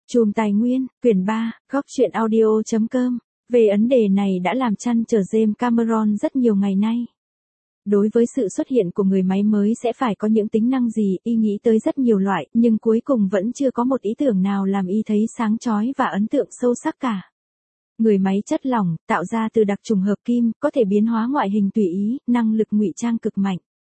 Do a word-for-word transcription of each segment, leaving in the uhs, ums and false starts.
Chùm Tài Nguyên, quyển ba, góc truyện audio chấm com. Về vấn đề này đã làm trăn trở James Cameron rất nhiều ngày nay. Đối với sự xuất hiện của người máy mới sẽ phải có những tính năng gì, y nghĩ tới rất nhiều loại, nhưng cuối cùng vẫn chưa có một ý tưởng nào làm y thấy sáng chói và ấn tượng sâu sắc cả. Người máy chất lỏng, tạo ra từ đặc trùng hợp kim, có thể biến hóa ngoại hình tùy ý, năng lực ngụy trang cực mạnh.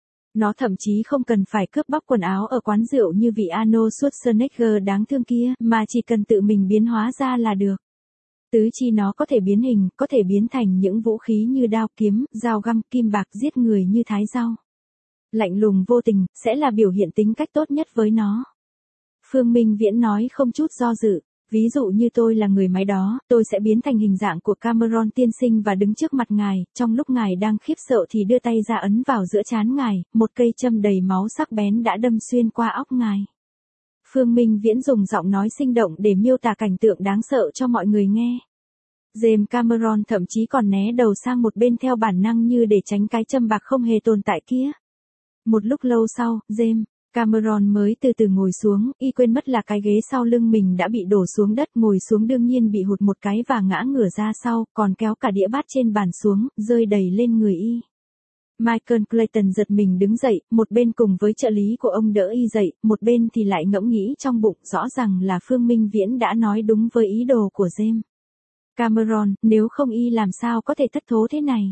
Nó thậm chí không cần phải cướp bóc quần áo ở quán rượu như vị Arnold Schwarzenegger đáng thương kia, mà chỉ cần tự mình biến hóa ra là được. Tứ chi nó có thể biến hình, có thể biến thành những vũ khí như đao kiếm, dao găm, kim bạc giết người như thái rau. Lạnh lùng vô tình, sẽ là biểu hiện tính cách tốt nhất với nó. Phương Minh Viễn nói không chút do dự. Ví dụ như tôi là người máy đó, tôi sẽ biến thành hình dạng của Cameron tiên sinh và đứng trước mặt ngài, trong lúc ngài đang khiếp sợ thì đưa tay ra ấn vào giữa trán ngài, một cây châm đầy máu sắc bén đã đâm xuyên qua óc ngài. Phương Minh Viễn dùng giọng nói sinh động để miêu tả cảnh tượng đáng sợ cho mọi người nghe. James Cameron thậm chí còn né đầu sang một bên theo bản năng như để tránh cái châm bạc không hề tồn tại kia. Một lúc lâu sau, James Cameron mới từ từ ngồi xuống, y quên mất là cái ghế sau lưng mình đã bị đổ xuống đất, ngồi xuống đương nhiên bị hụt một cái và ngã ngửa ra sau, còn kéo cả đĩa bát trên bàn xuống, rơi đầy lên người y. Michael Clayton giật mình đứng dậy, một bên cùng với trợ lý của ông đỡ y dậy, một bên thì lại ngẫm nghĩ trong bụng, rõ ràng là Phương Minh Viễn đã nói đúng với ý đồ của James Cameron, nếu không y làm sao có thể thất thố thế này.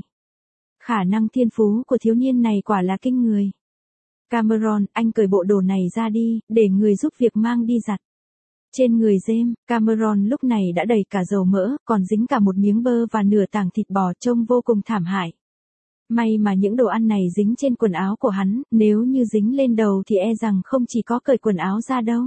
Khả năng thiên phú của thiếu niên này quả là kinh người. Cameron, anh cởi bộ đồ này ra đi, để người giúp việc mang đi giặt. Trên người James Cameron lúc này đã đầy cả dầu mỡ, còn dính cả một miếng bơ và nửa tảng thịt bò trông vô cùng thảm hại. May mà những đồ ăn này dính trên quần áo của hắn, nếu như dính lên đầu thì e rằng không chỉ có cởi quần áo ra đâu.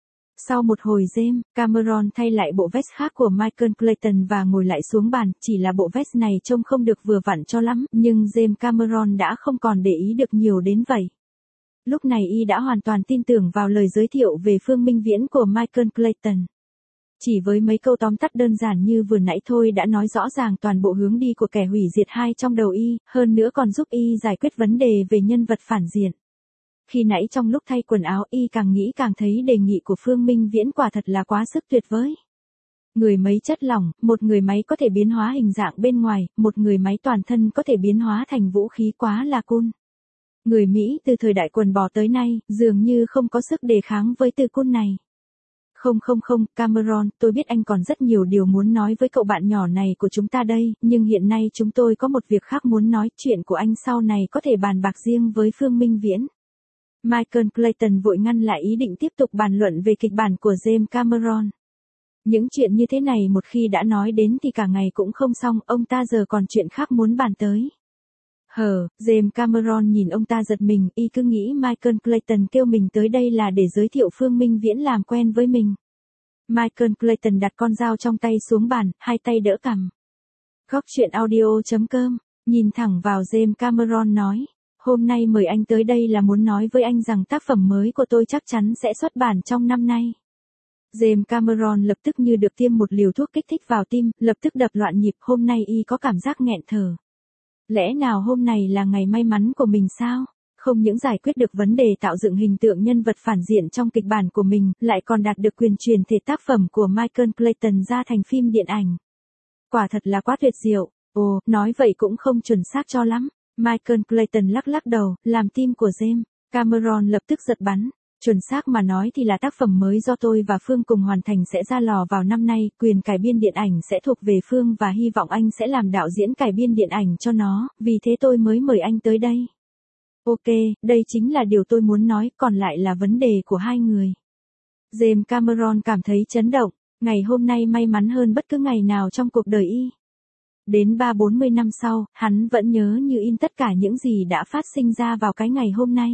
Sau một hồi James Cameron thay lại bộ vest khác của Michael Clayton và ngồi lại xuống bàn, chỉ là bộ vest này trông không được vừa vặn cho lắm, nhưng James Cameron đã không còn để ý được nhiều đến vậy. Lúc này y đã hoàn toàn tin tưởng vào lời giới thiệu về Phương Minh Viễn của Michael Clayton. Chỉ với mấy câu tóm tắt đơn giản như vừa nãy thôi đã nói rõ ràng toàn bộ hướng đi của kẻ hủy diệt hai trong đầu y, hơn nữa còn giúp y giải quyết vấn đề về nhân vật phản diện. Khi nãy trong lúc thay quần áo y càng nghĩ càng thấy đề nghị của Phương Minh Viễn quả thật là quá sức tuyệt vời. Người máy chất lỏng, một người máy có thể biến hóa hình dạng bên ngoài, một người máy toàn thân có thể biến hóa thành vũ khí quá là cool. Người Mỹ từ thời đại quần bò tới nay, dường như không có sức đề kháng với từ cool này. Không không không, Cameron, tôi biết anh còn rất nhiều điều muốn nói với cậu bạn nhỏ này của chúng ta đây, nhưng hiện nay chúng tôi có một việc khác muốn nói, chuyện của anh sau này có thể bàn bạc riêng với Phương Minh Viễn. Michael Clayton vội ngăn lại ý định tiếp tục bàn luận về kịch bản của James Cameron. Những chuyện như thế này một khi đã nói đến thì cả ngày cũng không xong, ông ta giờ còn chuyện khác muốn bàn tới. Hờ, James Cameron nhìn ông ta giật mình, y cứ nghĩ Michael Clayton kêu mình tới đây là để giới thiệu Phương Minh Viễn làm quen với mình. Michael Clayton đặt con dao trong tay xuống bàn, hai tay đỡ cằm. Góc truyện audio chấm com, nhìn thẳng vào James Cameron nói, hôm nay mời anh tới đây là muốn nói với anh rằng tác phẩm mới của tôi chắc chắn sẽ xuất bản trong năm nay. James Cameron lập tức như được tiêm một liều thuốc kích thích vào tim, lập tức đập loạn nhịp, hôm nay y có cảm giác nghẹn thở. Lẽ nào hôm nay là ngày may mắn của mình sao? Không những giải quyết được vấn đề tạo dựng hình tượng nhân vật phản diện trong kịch bản của mình, lại còn đạt được quyền truyền thể tác phẩm của Michael Clayton ra thành phim điện ảnh. Quả thật là quá tuyệt diệu. Ồ, nói vậy cũng không chuẩn xác cho lắm. Michael Clayton lắc lắc đầu, làm tim của James Cameron lập tức giật bắn. Chuẩn xác mà nói thì là tác phẩm mới do tôi và Phương cùng hoàn thành sẽ ra lò vào năm nay, quyền cải biên điện ảnh sẽ thuộc về Phương và hy vọng anh sẽ làm đạo diễn cải biên điện ảnh cho nó, vì thế tôi mới mời anh tới đây. Ok, đây chính là điều tôi muốn nói, còn lại là vấn đề của hai người. James Cameron cảm thấy chấn động, ngày hôm nay may mắn hơn bất cứ ngày nào trong cuộc đời y. Đến ba bốn mươi năm sau, hắn vẫn nhớ như in tất cả những gì đã phát sinh ra vào cái ngày hôm nay.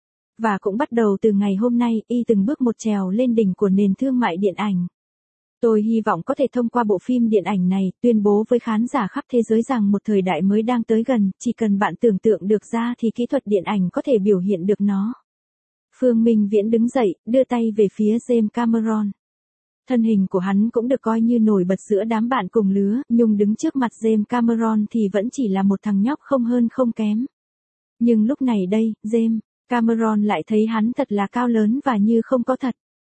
Và cũng bắt đầu từ ngày hôm nay, y từng bước một trèo lên đỉnh của nền thương mại điện ảnh. Tôi hy vọng có thể thông qua bộ phim điện ảnh này, tuyên bố với khán giả khắp thế giới rằng một thời đại mới đang tới gần, chỉ cần bạn tưởng tượng được ra thì kỹ thuật điện ảnh có thể biểu hiện được nó. Phương Minh Viễn đứng dậy, đưa tay về phía James Cameron. Thân hình của hắn cũng được coi như nổi bật giữa đám bạn cùng lứa, nhưng đứng trước mặt James Cameron thì vẫn chỉ là một thằng nhóc không hơn không kém. Nhưng lúc này đây, James Cameron lại thấy hắn thật là cao lớn và như không có thật.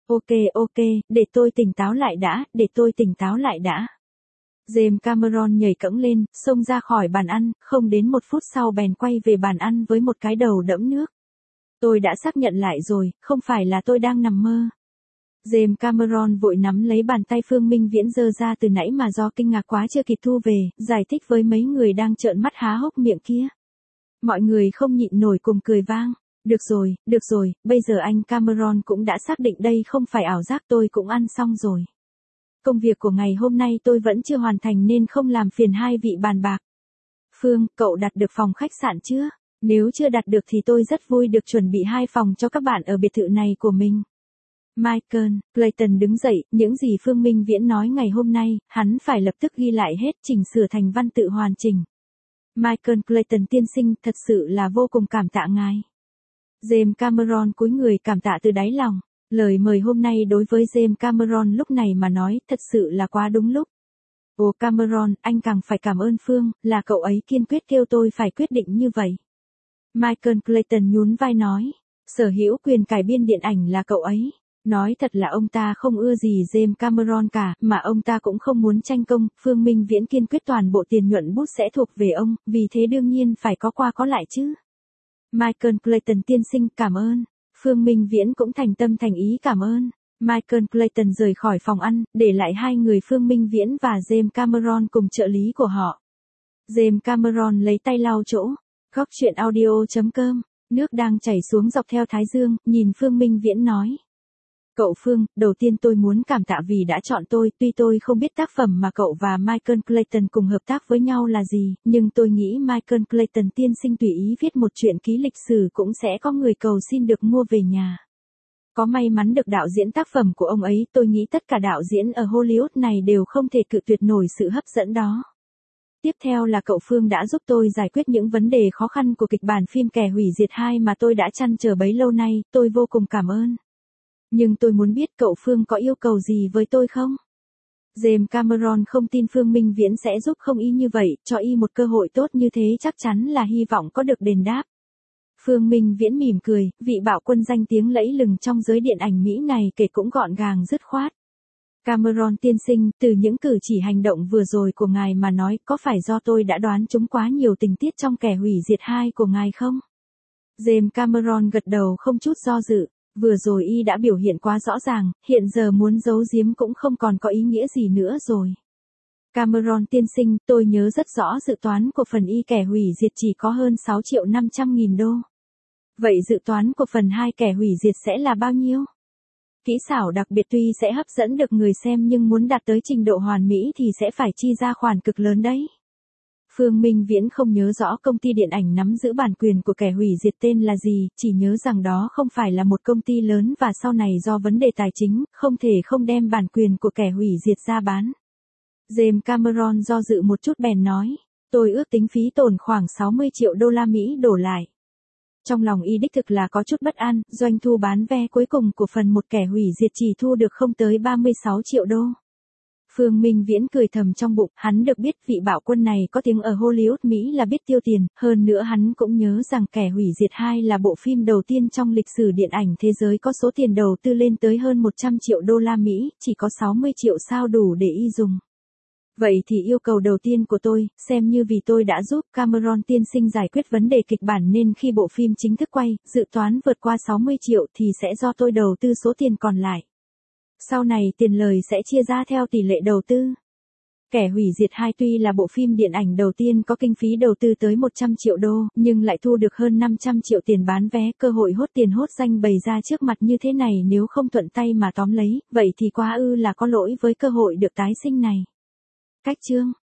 Ok ok, để tôi tỉnh táo lại đã, để tôi tỉnh táo lại đã. James Cameron nhảy cẫng lên, xông ra khỏi bàn ăn, không đến một phút sau bèn quay về bàn ăn với một cái đầu đẫm nước. Tôi đã xác nhận lại rồi, không phải là tôi đang nằm mơ. James Cameron vội nắm lấy bàn tay Phương Minh Viễn giơ ra từ nãy mà do kinh ngạc quá chưa kịp thu về, giải thích với mấy người đang trợn mắt há hốc miệng kia. Mọi người không nhịn nổi cùng cười vang. Được rồi, được rồi, bây giờ anh Cameron cũng đã xác định đây không phải ảo giác, tôi cũng ăn xong rồi. Công việc của ngày hôm nay tôi vẫn chưa hoàn thành nên không làm phiền hai vị bàn bạc. Phương, cậu đặt được phòng khách sạn chưa? Nếu chưa đặt được thì tôi rất vui được chuẩn bị hai phòng cho các bạn ở biệt thự này của mình. Michael Clayton đứng dậy, những gì Phương Minh Viễn nói ngày hôm nay, hắn phải lập tức ghi lại hết, chỉnh sửa thành văn tự hoàn chỉnh. Michael Clayton tiên sinh, thật sự là vô cùng cảm tạ ngài. James Cameron cúi người cảm tạ từ đáy lòng. Lời mời hôm nay đối với James Cameron lúc này mà nói thật sự là quá đúng lúc. Ồ Cameron, anh càng phải cảm ơn Phương, là cậu ấy kiên quyết kêu tôi phải quyết định như vậy. Michael Clayton nhún vai nói, sở hữu quyền cải biên điện ảnh là cậu ấy. Nói thật là ông ta không ưa gì James Cameron cả, mà ông ta cũng không muốn tranh công, Phương Minh Viễn kiên quyết toàn bộ tiền nhuận bút sẽ thuộc về ông, vì thế đương nhiên phải có qua có lại chứ. Michael Clayton tiên sinh cảm ơn. Phương Minh Viễn cũng thành tâm thành ý cảm ơn. Michael Clayton rời khỏi phòng ăn, để lại hai người Phương Minh Viễn và James Cameron cùng trợ lý của họ. James Cameron lấy tay lau chỗ. Góc chuyện audio chấm com. Nước đang chảy xuống dọc theo thái dương, nhìn Phương Minh Viễn nói. Cậu Phương, đầu tiên tôi muốn cảm tạ vì đã chọn tôi, tuy tôi không biết tác phẩm mà cậu và Michael Clayton cùng hợp tác với nhau là gì, nhưng tôi nghĩ Michael Clayton tiên sinh tùy ý viết một truyện ký lịch sử cũng sẽ có người cầu xin được mua về nhà. Có may mắn được đạo diễn tác phẩm của ông ấy, tôi nghĩ tất cả đạo diễn ở Hollywood này đều không thể cự tuyệt nổi sự hấp dẫn đó. Tiếp theo là cậu Phương đã giúp tôi giải quyết những vấn đề khó khăn của kịch bản phim Kẻ Hủy Diệt hai mà tôi đã trăn trở bấy lâu nay, tôi vô cùng cảm ơn. Nhưng tôi muốn biết cậu Phương có yêu cầu gì với tôi không? James Cameron không tin Phương Minh Viễn sẽ giúp không y như vậy, cho y một cơ hội tốt như thế chắc chắn là hy vọng có được đền đáp. Phương Minh Viễn mỉm cười, vị bạo quân danh tiếng lẫy lừng trong giới điện ảnh Mỹ này kể cũng gọn gàng dứt khoát. Cameron tiên sinh, từ những cử chỉ hành động vừa rồi của ngài mà nói, có phải do tôi đã đoán trúng quá nhiều tình tiết trong Kẻ Hủy Diệt hai của ngài không? James Cameron gật đầu không chút do dự. Vừa rồi y đã biểu hiện quá rõ ràng, hiện giờ muốn giấu giếm cũng không còn có ý nghĩa gì nữa rồi. Cameron tiên sinh, tôi nhớ rất rõ dự toán của phần y Kẻ Hủy Diệt chỉ có hơn sáu triệu năm trăm nghìn đô. Vậy dự toán của phần hai Kẻ Hủy Diệt sẽ là bao nhiêu? Kỹ xảo đặc biệt tuy sẽ hấp dẫn được người xem nhưng muốn đạt tới trình độ hoàn mỹ thì sẽ phải chi ra khoản cực lớn đấy. Phương Minh Viễn không nhớ rõ công ty điện ảnh nắm giữ bản quyền của Kẻ Hủy Diệt tên là gì, chỉ nhớ rằng đó không phải là một công ty lớn và sau này do vấn đề tài chính, không thể không đem bản quyền của Kẻ Hủy Diệt ra bán. James Cameron do dự một chút bèn nói, tôi ước tính phí tổn khoảng sáu mươi triệu đô la Mỹ đổ lại. Trong lòng y đích thực là có chút bất an, doanh thu bán vé cuối cùng của phần một Kẻ Hủy Diệt chỉ thu được không tới ba mươi sáu triệu đô. Phương Minh Viễn cười thầm trong bụng, hắn được biết vị bạo quân này có tiếng ở Hollywood Mỹ là biết tiêu tiền, hơn nữa hắn cũng nhớ rằng Kẻ Hủy Diệt hai là bộ phim đầu tiên trong lịch sử điện ảnh thế giới có số tiền đầu tư lên tới hơn một trăm triệu đô la Mỹ, chỉ có sáu mươi triệu sao đủ để y dùng. Vậy thì yêu cầu đầu tiên của tôi, xem như vì tôi đã giúp Cameron tiên sinh giải quyết vấn đề kịch bản nên khi bộ phim chính thức quay, dự toán vượt qua sáu mươi triệu thì sẽ do tôi đầu tư số tiền còn lại. Sau này tiền lời sẽ chia ra theo tỷ lệ đầu tư. Kẻ Hủy Diệt hai tuy là bộ phim điện ảnh đầu tiên có kinh phí đầu tư tới một trăm triệu đô, nhưng lại thu được hơn năm trăm triệu tiền bán vé, cơ hội hốt tiền hốt danh bày ra trước mặt như thế này nếu không thuận tay mà tóm lấy, vậy thì quá ư là có lỗi với cơ hội được tái sinh này. Cách chương